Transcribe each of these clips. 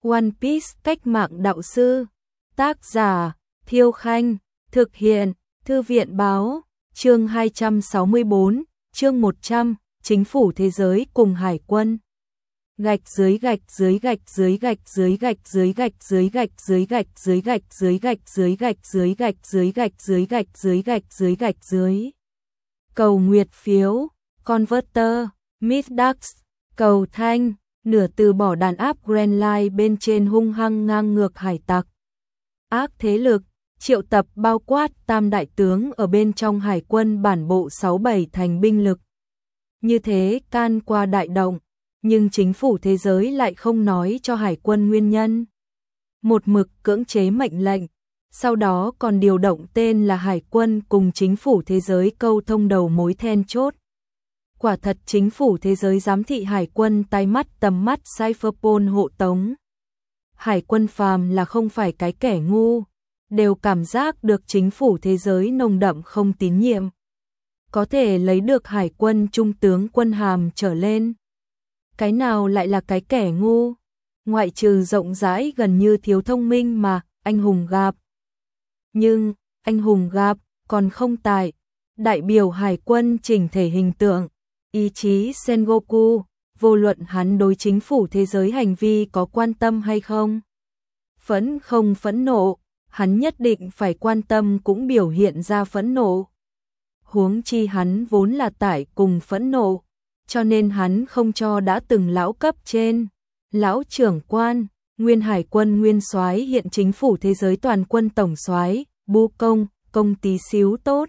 One Piece cách mạng đạo sư. Tác giả Thiêu Khanh. Thực hiện Thư viện Báo. Chương 264, chương 100, Chính phủ thế giới cùng hải quân. Gạch dưới gạch dưới gạch dưới gạch dưới gạch dưới gạch dưới gạch dưới gạch dưới gạch dưới gạch dưới gạch dưới gạch dưới gạch dưới gạch dưới gạch dưới gạch dưới. Cầu nguyệt phiếu, Converter, Middax, cầu thanh, nửa từ bỏ đàn áp Grand Line bên trên hung hăng ngang ngược hải tặc. Ác thế lực, triệu tập bao quát tam đại tướng ở bên trong hải quân bản bộ 67 thành binh lực. Như thế can qua đại động, nhưng chính phủ thế giới lại không nói cho hải quân nguyên nhân. Một mực cưỡng chế mệnh lệnh, sau đó còn điều động tên là hải quân cùng chính phủ thế giới câu thông đầu mối then chốt. Quả thật chính phủ thế giới giám thị hải quân tai mắt tầm mắt Cypherpol hộ tống. Hải quân phàm là không phải cái kẻ ngu, đều cảm giác được chính phủ thế giới nồng đậm không tín nhiệm. Có thể lấy được hải quân trung tướng quân hàm trở lên. Cái nào lại là cái kẻ ngu? Ngoại trừ rộng rãi gần như thiếu thông minh mà anh hùng gặp. Nhưng anh hùng gặp còn không tại đại biểu hải quân chỉnh thể hình tượng, ý chí Sengoku, vô luận hắn đối chính phủ thế giới hành vi có quan tâm hay không. Không phẫn nộ, hắn nhất định phải quan tâm cũng biểu hiện ra phẫn nộ. Huống chi hắn vốn là tải cùng phẫn nộ, cho nên hắn không cho đã từng lão cấp trên, lão trưởng quan, nguyên hải quân nguyên soái hiện chính phủ thế giới toàn quân tổng soái, Bu công tí xíu tốt.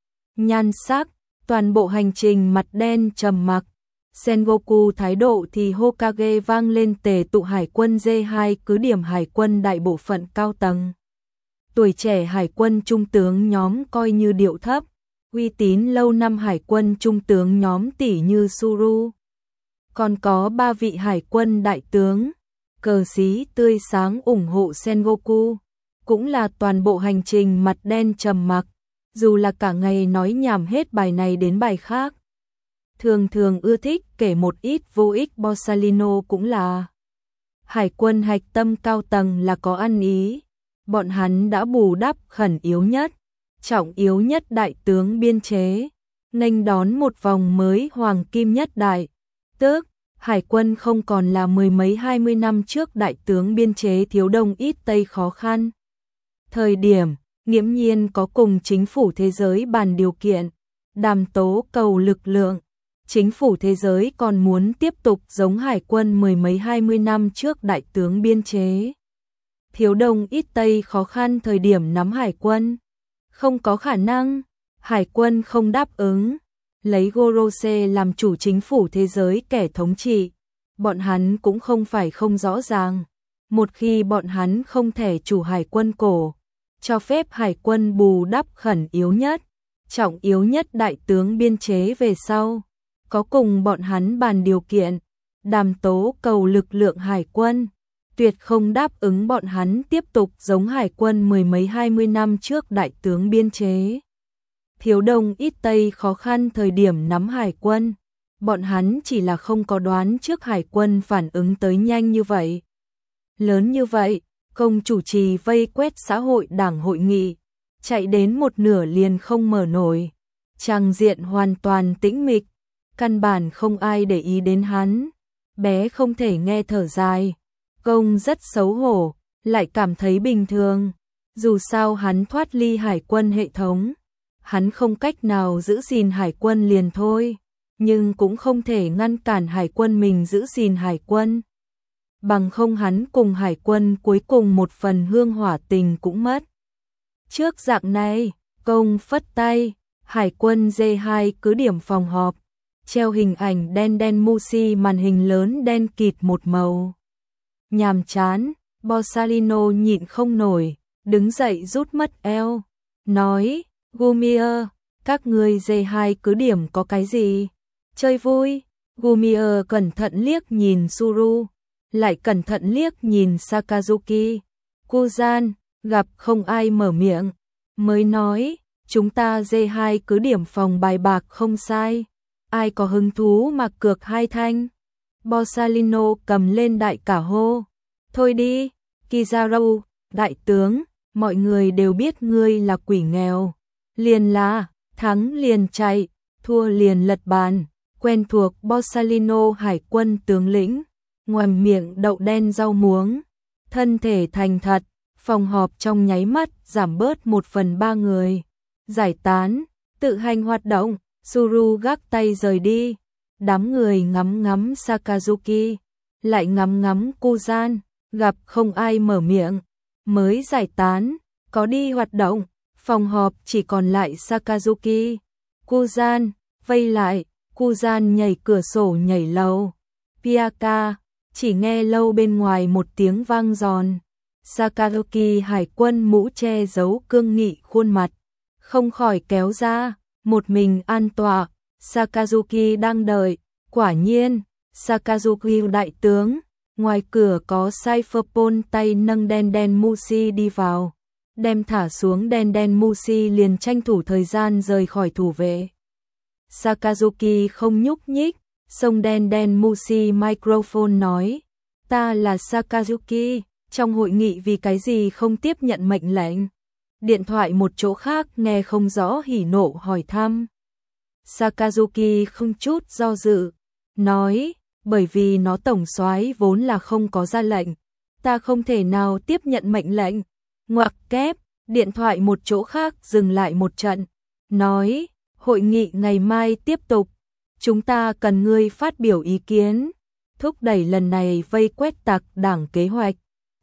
Nhan sắc, toàn bộ hành trình mặt đen trầm mặc. Sengoku thái độ thì Hokage vang lên tề tụ hải quân D2 cứ điểm hải quân đại bộ phận cao tầng. Tuổi trẻ hải quân trung tướng nhóm coi như điệu thấp, uy tín lâu năm hải quân trung tướng nhóm tỷ như Suru. Còn có 3 vị hải quân đại tướng, cờ xí tươi sáng ủng hộ Sengoku, cũng là toàn bộ hành trình mặt đen trầm mặc, dù là cả ngày nói nhảm hết bài này đến bài khác. Thường ưa thích kể một ít vô ích. Borsalino cũng là hải quân hạch tâm cao tầng là có ăn ý. Bọn hắn đã bù đắp khẩn yếu nhất, trọng yếu nhất đại tướng biên chế, nghênh đón một vòng mới hoàng kim nhất đại. Tức, hải quân không còn là mười mấy 20 năm trước đại tướng biên chế thiếu đông ít tây khó khăn. Thời điểm, nghiễm nhiên có cùng chính phủ thế giới bàn điều kiện, đàm tố cầu lực lượng. Chính phủ thế giới còn muốn tiếp tục giống hải quân mười mấy 20 năm trước đại tướng biên chế. Thiếu đông ít tây khó khăn thời điểm nắm hải quân. Không có khả năng, hải quân không đáp ứng. Lấy Gorose làm chủ chính phủ thế giới kẻ thống trị. Bọn hắn cũng không phải không rõ ràng. Một khi bọn hắn không thể chủ hải quân cổ, cho phép hải quân bù đắp khẩn yếu nhất, trọng yếu nhất đại tướng biên chế về sau. Có cùng bọn hắn bàn điều kiện, đàm tố cầu lực lượng hải quân, tuyệt không đáp ứng bọn hắn tiếp tục giống hải quân mười mấy 20 năm trước đại tướng biên chế. Thiếu đông ít tây khó khăn thời điểm nắm hải quân, bọn hắn chỉ là không có đoán trước hải quân phản ứng tới nhanh như vậy. Lớn như vậy, công chủ trì vây quét xã hội đảng hội nghị, chạy đến một nửa liền không mở nổi. Tràng diện hoàn toàn tĩnh mịch. Căn bản không ai để ý đến hắn, bé không thể nghe thở dài, công rất xấu hổ, lại cảm thấy bình thường, dù sao hắn thoát ly hải quân hệ thống, hắn không cách nào giữ gìn hải quân liền thôi, nhưng cũng không thể ngăn cản hải quân mình giữ gìn hải quân. Bằng không hắn cùng hải quân cuối cùng một phần hương hỏa tình cũng mất. Trước dạng này, công phất tay, hải quân D2 cứ điểm phòng họp. Treo hình ảnh đen Musi màn hình lớn đen kịt một màu. Nhàm chán, Borsalino nhịn không nổi, đứng dậy rút mất eo. Nói, Gumier, các ngươi D2 cứ điểm có cái gì? Chơi vui. Gumier cẩn thận liếc nhìn Suru, lại cẩn thận liếc nhìn Sakazuki. Kuzan, gặp không ai mở miệng, mới nói, chúng ta D2 cứ điểm phòng bài bạc không sai. Ai có hứng thú mà cược 2 thanh? Borsalino cầm lên đại cả hô. Thôi đi, Kizaru, đại tướng, mọi người đều biết ngươi là quỷ nghèo. Liền là, thắng liền chạy, thua liền lật bàn, quen thuộc Borsalino hải quân tướng lĩnh, ngoàm miệng đậu đen rau muống, thân thể thành thật, phòng họp trong nháy mắt giảm bớt 1/3 người. Giải tán, tự hành hoạt động, Suru gác tay rời đi, đám người ngắm ngắm Sakazuki, lại ngắm ngắm Kuzan, gặp không ai mở miệng, mới giải tán, có đi hoạt động, phòng họp chỉ còn lại Sakazuki, Kuzan, vây lại, Kuzan nhảy cửa sổ nhảy lầu, Piaka, chỉ nghe lâu bên ngoài một tiếng vang giòn, Sakazuki hải quân mũ che giấu cương nghị khuôn mặt, không khỏi kéo ra, một mình an tọa, Sakazuki đang đợi, quả nhiên, Sakazuki đại tướng, ngoài cửa có Cypherpole tay nâng đen đen Mushi đi vào, đem thả xuống đen đen Mushi liền tranh thủ thời gian rời khỏi thủ vệ. Sakazuki không nhúc nhích, xông đen đen Mushi microphone nói, ta là Sakazuki, trong hội nghị vì cái gì không tiếp nhận mệnh lệnh. Điện thoại một chỗ khác nghe không rõ hỉ nộ hỏi thăm. Sakazuki không chút do dự, nói, bởi vì nó tổng soái vốn là không có ra lệnh, ta không thể nào tiếp nhận mệnh lệnh. Ngoặc kép, điện thoại một chỗ khác dừng lại một trận, nói, hội nghị ngày mai tiếp tục, chúng ta cần ngươi phát biểu ý kiến, thúc đẩy lần này vây quét tặc đảng kế hoạch.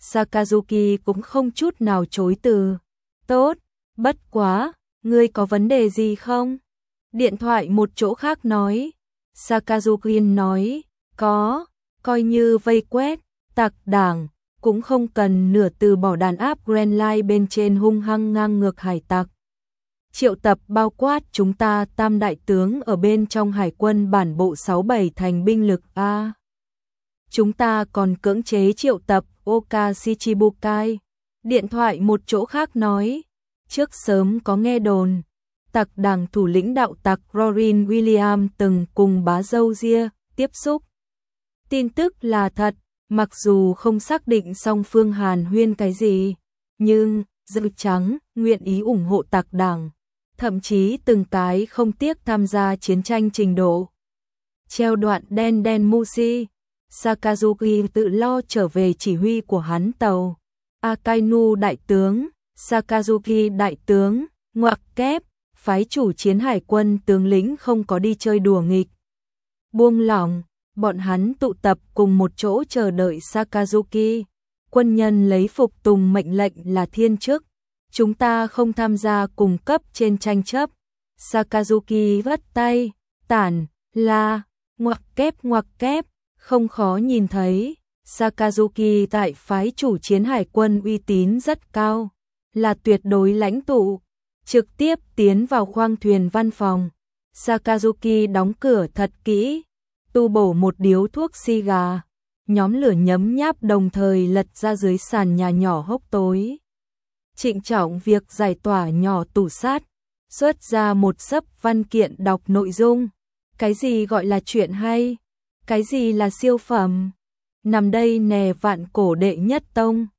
Sakazuki cũng không chút nào chối từ. Tốt, bất quá, ngươi có vấn đề gì không? Điện thoại một chỗ khác nói. Sakazuki nói, có, coi như vây quét, tặc đảng, cũng không cần nửa từ bỏ đàn áp Grand Line bên trên hung hăng ngang ngược hải tặc. Triệu tập bao quát chúng ta tam đại tướng ở bên trong hải quân bản bộ 67 thành binh lực A. Chúng ta còn cưỡng chế triệu tập Oka Shichibukai. Điện thoại một chỗ khác nói, trước sớm có nghe đồn, tặc đảng thủ lĩnh đạo tặc Rorin William từng cùng bá dâu ria tiếp xúc. Tin tức là thật, mặc dù không xác định song phương hàn huyên cái gì, nhưng Dư Trắng nguyện ý ủng hộ tặc đảng, thậm chí từng cái không tiếc tham gia chiến tranh trình độ. Treo đoạn đen đen Mushi, Sakazuki tự lo trở về chỉ huy của hắn tàu. Akainu đại tướng, Sakazuki đại tướng, ngoặc kép, phái chủ chiến hải quân tướng lĩnh không có đi chơi đùa nghịch. Buông lỏng, bọn hắn tụ tập cùng một chỗ chờ đợi Sakazuki. Quân nhân lấy phục tùng mệnh lệnh là thiên chức. Chúng ta không tham gia cùng cấp trên tranh chấp. Sakazuki vất tay, tản, la, ngoặc kép, không khó nhìn thấy. Sakazuki tại phái chủ chiến hải quân uy tín rất cao, là tuyệt đối lãnh tụ. Trực tiếp tiến vào khoang thuyền văn phòng. Sakazuki đóng cửa thật kỹ, tu bổ một điếu thuốc xì gà, nhóm lửa nhấm nháp đồng thời lật ra dưới sàn nhà nhỏ hốc tối. Trịnh trọng việc giải tỏa nhỏ tủ sát, xuất ra một xấp văn kiện đọc nội dung. Cái gì gọi là chuyện hay? Cái gì là siêu phẩm? Nằm đây nè vạn cổ đệ nhất tông.